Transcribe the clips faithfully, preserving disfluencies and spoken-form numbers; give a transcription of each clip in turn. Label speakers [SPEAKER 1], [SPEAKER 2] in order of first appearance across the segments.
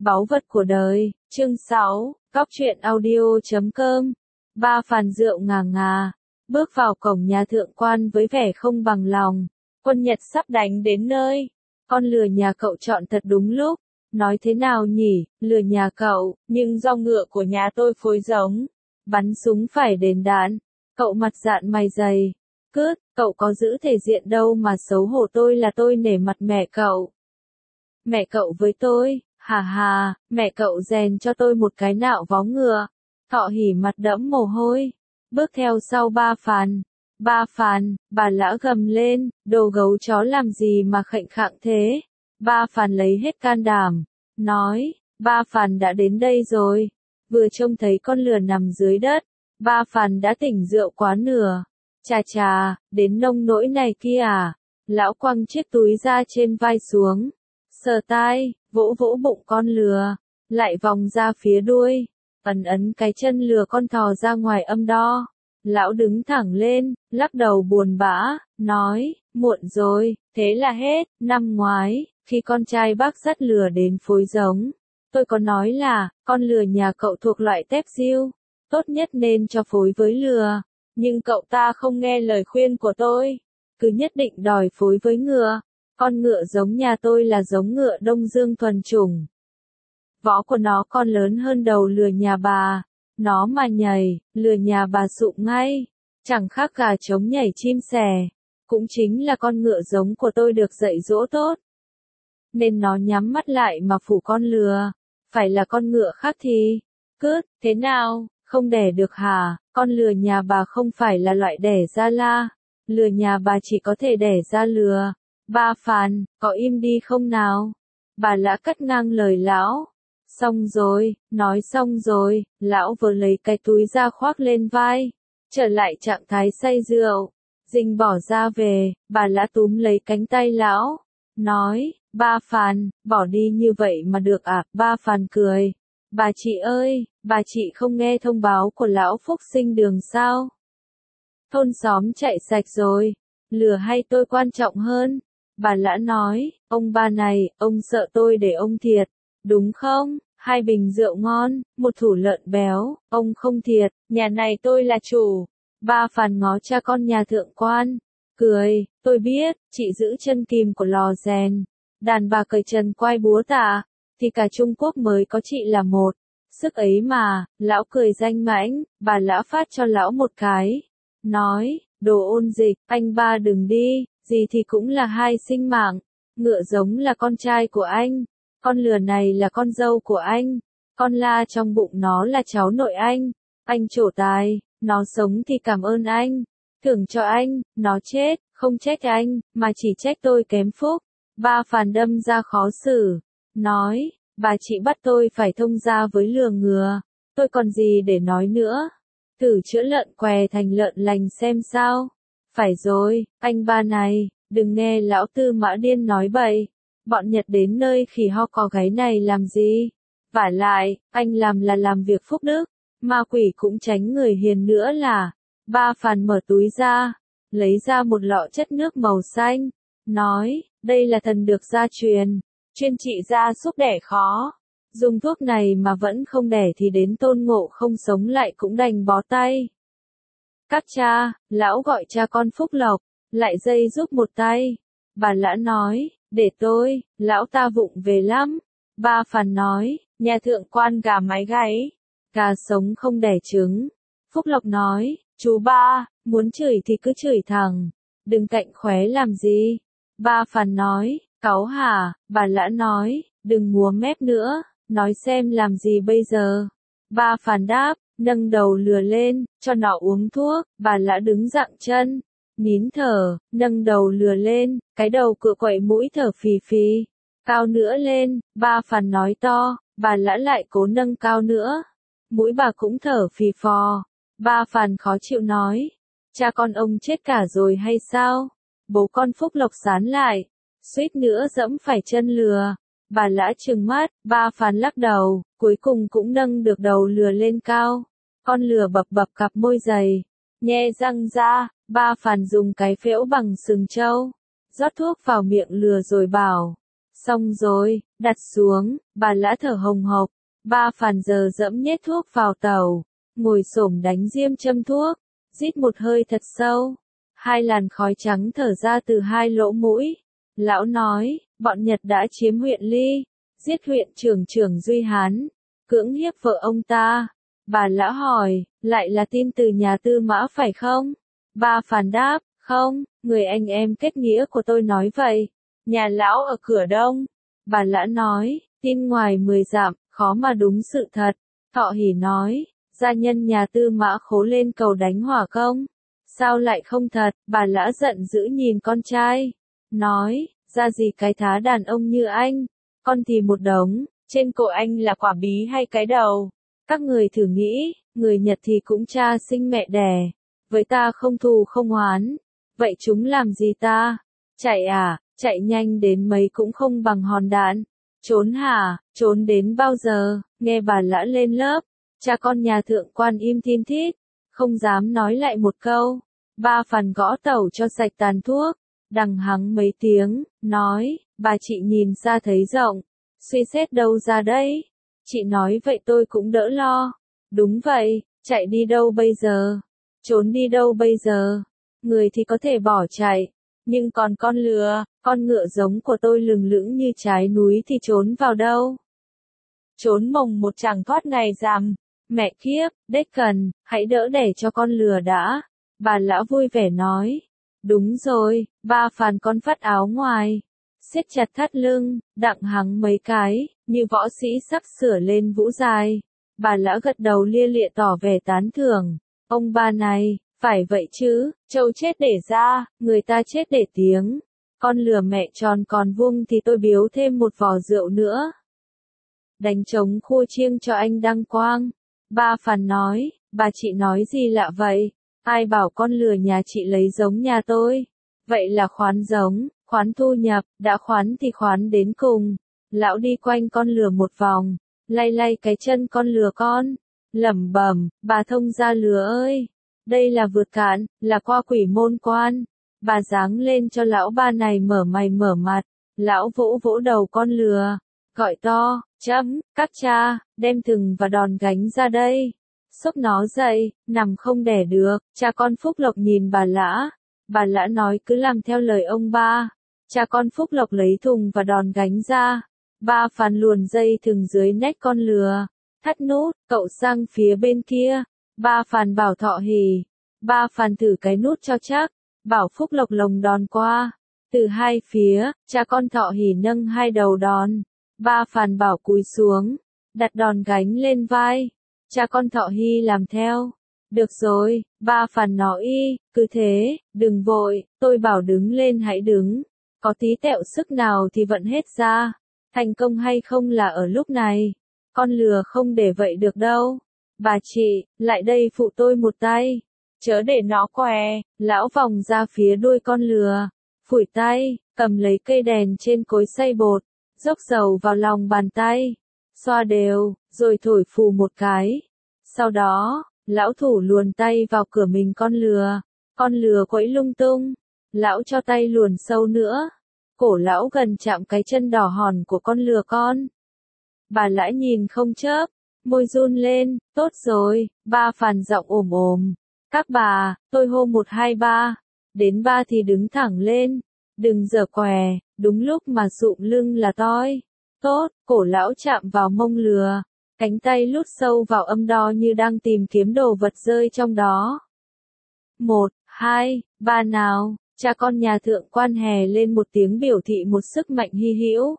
[SPEAKER 1] Báu vật của đời, chương sáu, Cóc truyện audio chấm com. Ba phàn rượu ngà ngà, bước vào cổng nhà thượng quan với vẻ không bằng lòng. Quân Nhật sắp đánh đến nơi. Con lừa nhà cậu chọn thật đúng lúc. Nói thế nào nhỉ, lừa nhà cậu, nhưng do ngựa của nhà tôi phối giống. Bắn súng phải đền đạn. Cậu mặt dạn mày dày. Cướt, cậu có giữ thể diện đâu mà xấu hổ, tôi là tôi nể mặt mẹ cậu. Mẹ cậu với tôi, hà hà, mẹ cậu rèn cho tôi một cái nạo vó ngựa. Thọ hỉ mặt đẫm mồ hôi. Bước theo sau ba phàn. Ba phàn, bà lã gầm lên, đồ gấu chó làm gì mà khệnh khạng thế. Ba phàn lấy hết can đảm. Nói, ba phàn đã đến đây rồi. Vừa trông thấy con lừa nằm dưới đất. Ba phàn đã tỉnh rượu quá nửa. Chà chà, đến nông nỗi này kia à. Lão quăng chiếc túi ra trên vai xuống. Sờ tai, vỗ vỗ bụng con lừa. Lại vòng ra phía đuôi. Ấn ấn cái chân lừa con thò ra ngoài âm đo. Lão đứng thẳng lên, lắc đầu buồn bã, nói, muộn rồi, thế là hết. Năm ngoái, khi con trai bác dắt lừa đến phối giống, tôi có nói là, con lừa nhà cậu thuộc loại tép diêu, tốt nhất nên cho phối với lừa. Nhưng cậu ta không nghe lời khuyên của tôi, cứ nhất định đòi phối với ngựa. Con ngựa giống nhà tôi là giống ngựa Đông Dương thuần chủng. Vó của nó còn lớn hơn đầu lừa nhà bà. Nó mà nhảy, lừa nhà bà sụp ngay. Chẳng khác gà trống nhảy chim sẻ. Cũng chính là con ngựa giống của tôi được dạy dỗ tốt. Nên nó nhắm mắt lại mà phủ con lừa. Phải là con ngựa khác thì. Cướt, thế nào, không đẻ được hả? Con lừa nhà bà không phải là loại đẻ ra la. Lừa nhà bà chỉ có thể đẻ ra lừa. Ba phàn, có im đi không nào? Bà lã cắt ngang lời lão. Xong rồi, nói xong rồi, lão vừa lấy cái túi ra khoác lên vai. Trở lại trạng thái say rượu. Dình bỏ ra về, bà lã túm lấy cánh tay lão. Nói, ba phàn, bỏ đi như vậy mà được à? Ba phàn cười. Bà chị ơi, bà chị không nghe thông báo của lão Phúc sinh đường sao? Thôn xóm chạy sạch rồi. Lừa hay tôi quan trọng hơn? Bà lã nói, ông ba này, ông sợ tôi để ông thiệt, đúng không? Hai bình rượu ngon, một thủ lợn béo, ông không thiệt, nhà này tôi là chủ. Ba phàn ngó cha con nhà thượng quan, cười, tôi biết, chị giữ chân kìm của lò rèn, đàn bà cởi trần quay búa tạ, thì cả Trung Quốc mới có chị là một. Sức ấy mà, lão cười danh mãnh, bà lã phát cho lão một cái. Nói, đồ ôn dịch, anh ba đừng đi, gì thì cũng là hai sinh mạng. Ngựa giống là con trai của anh. Con lừa này là con dâu của anh. Con la trong bụng nó là cháu nội anh. Anh trổ tài, nó sống thì cảm ơn anh. Thưởng cho anh, nó chết, không trách anh, mà chỉ trách tôi kém phúc. Ba phàn đâm ra khó xử. Nói, bà chị bắt tôi phải thông gia với lừa ngừa. Tôi còn gì để nói nữa. Thử chữa lợn què thành lợn lành xem sao. Phải rồi, anh ba này, đừng nghe lão Tư Mã Điên nói bậy. Bọn Nhật đến nơi khỉ ho có gáy này làm gì? Vả lại, anh làm là làm việc phúc đức. Ma quỷ cũng tránh người hiền nữa là. Ba phàn mở túi ra. Lấy ra một lọ chất nước màu xanh. Nói, đây là thần được gia truyền. Chuyên trị gia súc đẻ khó. Dùng thuốc này mà vẫn không đẻ thì đến Tôn Ngộ Không sống lại cũng đành bó tay. Các cha, lão gọi cha con Phúc Lộc. Lại dây giúp một tay. Bà lã nói, để tôi, lão ta vụng về lắm. Ba phàn nói, nhà thượng quan gà mái gáy. Gà sống không đẻ trứng. Phúc Lộc nói, chú ba, muốn chửi thì cứ chửi thẳng. Đừng cạnh khóe làm gì. Ba phàn nói, cáu hả? Bà lã nói, đừng múa mép nữa. Nói xem làm gì bây giờ. Ba phàn đáp, nâng đầu lừa lên, cho nó uống thuốc. Bà lã đứng dặng chân. Nín thở, nâng đầu lừa lên, cái đầu cựa quậy mũi thở phì phì. Cao nữa lên, ba phàn nói to, bà lã lại cố nâng cao nữa. Mũi bà cũng thở phì phò. Ba phàn khó chịu nói, cha con ông chết cả rồi hay sao? Bố con Phúc Lộc sán lại, suýt nữa dẫm phải chân lừa. Bà lã trừng mắt, ba phàn lắc đầu, cuối cùng cũng nâng được đầu lừa lên cao. Con lừa bập bập cặp môi dày, nhe răng ra. Ba phàn dùng cái phễu bằng sừng trâu, rót thuốc vào miệng lừa rồi bảo, Xong rồi, đặt xuống, bà Lã thở hồng hộc. Ba Phàn giờ dẫm nhét thuốc vào tàu, ngồi xổm đánh diêm châm thuốc, rít một hơi thật sâu. Hai làn khói trắng thở ra từ hai lỗ mũi. Lão nói, bọn Nhật đã chiếm huyện Ly, giết huyện trưởng trưởng Duy Hán, cưỡng hiếp vợ ông ta. Bà Lã hỏi, lại là tin từ nhà Tư Mã phải không? Ba Phàn đáp, không, người anh em kết nghĩa của tôi nói vậy. Nhà lão ở cửa đông. Bà Lã nói, tin ngoài mười dặm, khó mà đúng sự thật. Thọ Hỉ nói, gia nhân nhà Tư Mã Khố lên cầu đánh hỏa công. Sao lại không thật? Bà Lã giận dữ nhìn con trai. Nói, ra gì cái thá đàn ông như anh. Con thì một đống, trên cổ anh là quả bí hay cái đầu. Các người thử nghĩ, người Nhật thì cũng cha sinh mẹ đẻ. Với ta không thù không oán. Vậy chúng làm gì ta? Chạy à, chạy nhanh đến mấy cũng không bằng hòn đạn. Trốn hả, trốn đến bao giờ? Nghe bà Lã lên lớp. Cha con nhà thượng quan im thin thít. Không dám nói lại một câu. Ba Phàn gõ tẩu cho sạch tàn thuốc. Đằng hắng mấy tiếng, nói, bà chị nhìn ra thấy rộng. Suy xét đâu ra đây? Chị nói vậy tôi cũng đỡ lo. Đúng vậy, chạy đi đâu bây giờ? Trốn đi đâu bây giờ? Người thì có thể bỏ chạy. Nhưng còn con lừa, con ngựa giống của tôi lừng lững như trái núi thì trốn vào đâu? Trốn mồng một chẳng thoát ngày rằm. Mẹ kiếp, đếch cần, hãy đỡ đẻ cho con lừa đã. Bà Lã vui vẻ nói. Đúng rồi, Ba Phàn con phắt áo ngoài. Siết chặt thắt lưng, đặng hắng mấy cái, như võ sĩ sắp sửa lên vũ dài. Bà Lã gật đầu lia lịa tỏ vẻ tán thưởng. Ông ba này, phải vậy chứ, trâu chết để ra, người ta chết để tiếng. Con lừa mẹ tròn còn vuông thì tôi biếu thêm một vò rượu nữa. Đánh trống khua chiêng cho anh đăng quang. Ba Phàn nói, bà chị nói gì lạ vậy? Ai bảo con lừa nhà chị lấy giống nhà tôi? Vậy là khoán giống, khoán thu nhập, đã khoán thì khoán đến cùng. Lão đi quanh con lừa một vòng, lay lay cái chân con lừa con. Lẩm bẩm, bà thông gia lừa ơi! Đây là vượt cạn, là qua quỷ môn quan. Bà giáng lên cho lão ba này mở mày mở mặt. Lão vỗ vỗ đầu con lừa, gọi to, chấm, các cha, đem thừng và đòn gánh ra đây. Xốc nó dậy, nằm không đẻ được. Cha con Phúc Lộc nhìn bà Lã. Bà Lã nói cứ làm theo lời ông ba. Cha con Phúc Lộc lấy thùng và đòn gánh ra. Ba Phàn luồn dây thừng dưới nách con lừa. Thắt nút, cậu sang phía bên kia. Ba Phàn bảo Thọ Hỉ. Ba Phàn thử cái nút cho chắc. Bảo Phúc Lộc lồng đòn qua. Từ hai phía, cha con Thọ Hỉ nâng hai đầu đòn. Ba Phàn bảo cúi xuống. Đặt đòn gánh lên vai. Cha con Thọ Hỉ làm theo. Được rồi, Ba Phàn nói y, cứ thế, đừng vội, tôi bảo đứng lên hãy đứng. Có tí tẹo sức nào thì vận hết ra. Thành công hay không là ở lúc này. Con lừa không để vậy được đâu. Bà chị, lại đây phụ tôi một tay. Chớ để nó què. Lão vòng ra phía đuôi con lừa. Phủi tay, cầm lấy cây đèn trên cối xay bột. Dốc dầu vào lòng bàn tay. Xoa đều, rồi thổi phù một cái. Sau đó, lão thủ luồn tay vào cửa mình con lừa. Con lừa quẫy lung tung. Lão cho tay luồn sâu nữa. Cổ lão gần chạm cái chân đỏ hòn của con lừa con. Bà Lã nhìn không chớp, môi run lên, tốt rồi, Ba Phàn giọng ồm ồm. Các bà, tôi hô một hai ba. Đến ba thì đứng thẳng lên. Đừng giở què, đúng lúc mà sụm lưng là toi. Tốt, cổ lão chạm vào mông lừa. Cánh tay lút sâu vào âm đo như đang tìm kiếm đồ vật rơi trong đó. Một, hai, ba nào, cha con nhà thượng quan hè lên một tiếng biểu thị một sức mạnh hy hữu.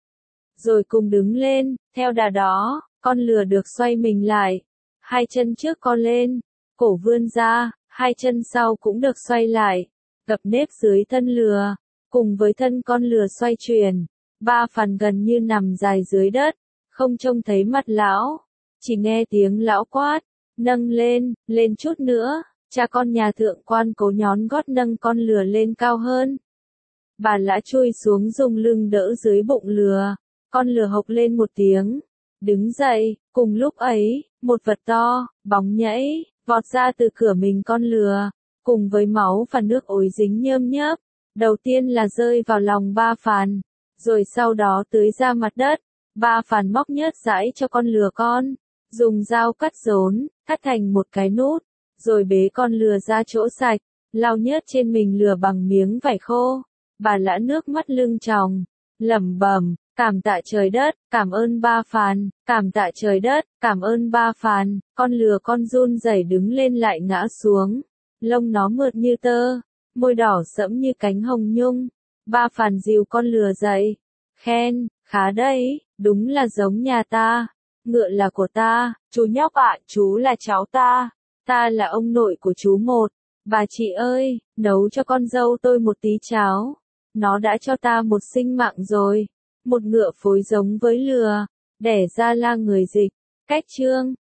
[SPEAKER 1] Rồi cùng đứng lên, theo đà đó, con lừa được xoay mình lại. Hai chân trước co lên, cổ vươn ra, hai chân sau cũng được xoay lại. Gập nếp dưới thân lừa, cùng với thân con lừa xoay chuyển. Ba Phàn gần như nằm dài dưới đất, không trông thấy mặt lão. Chỉ nghe tiếng lão quát, nâng lên, lên chút nữa. Cha con nhà thượng quan cố nhón gót nâng con lừa lên cao hơn. Bà Lã chui xuống dùng lưng đỡ dưới bụng lừa. Con lừa hộc lên một tiếng. Đứng dậy, cùng lúc ấy, một vật to, bóng nhảy, vọt ra từ cửa mình con lừa. Cùng với máu và nước ối dính nhơm nhớp. Đầu tiên là rơi vào lòng Ba Phàn. rồi sau đó tưới ra mặt đất. Ba Phàn móc nhớt dãi cho con lừa con, dùng dao cắt rốn, cắt thành một cái nút, rồi bế con lừa ra chỗ sạch, lau nhớt trên mình lừa bằng miếng vải khô. Bà Lã nước mắt lưng tròng, lẩm bẩm, cảm tạ trời đất, cảm ơn Ba Phàn, cảm tạ trời đất, cảm ơn Ba Phàn. Con lừa con run rẩy đứng lên lại ngã xuống, lông nó mượt như tơ, môi đỏ sẫm như cánh hồng nhung. Ba Phàn dìu con lừa dậy, khen, khá đấy, đúng là giống nhà ta, ngựa là của ta, chú nhóc ạ, chú là cháu ta, ta là ông nội của chú một. Bà chị ơi, nấu cho con dâu tôi một tí cháo, nó đã cho ta một sinh mạng rồi. Một ngựa phối giống với lừa, đẻ ra la người dịch. Cách chương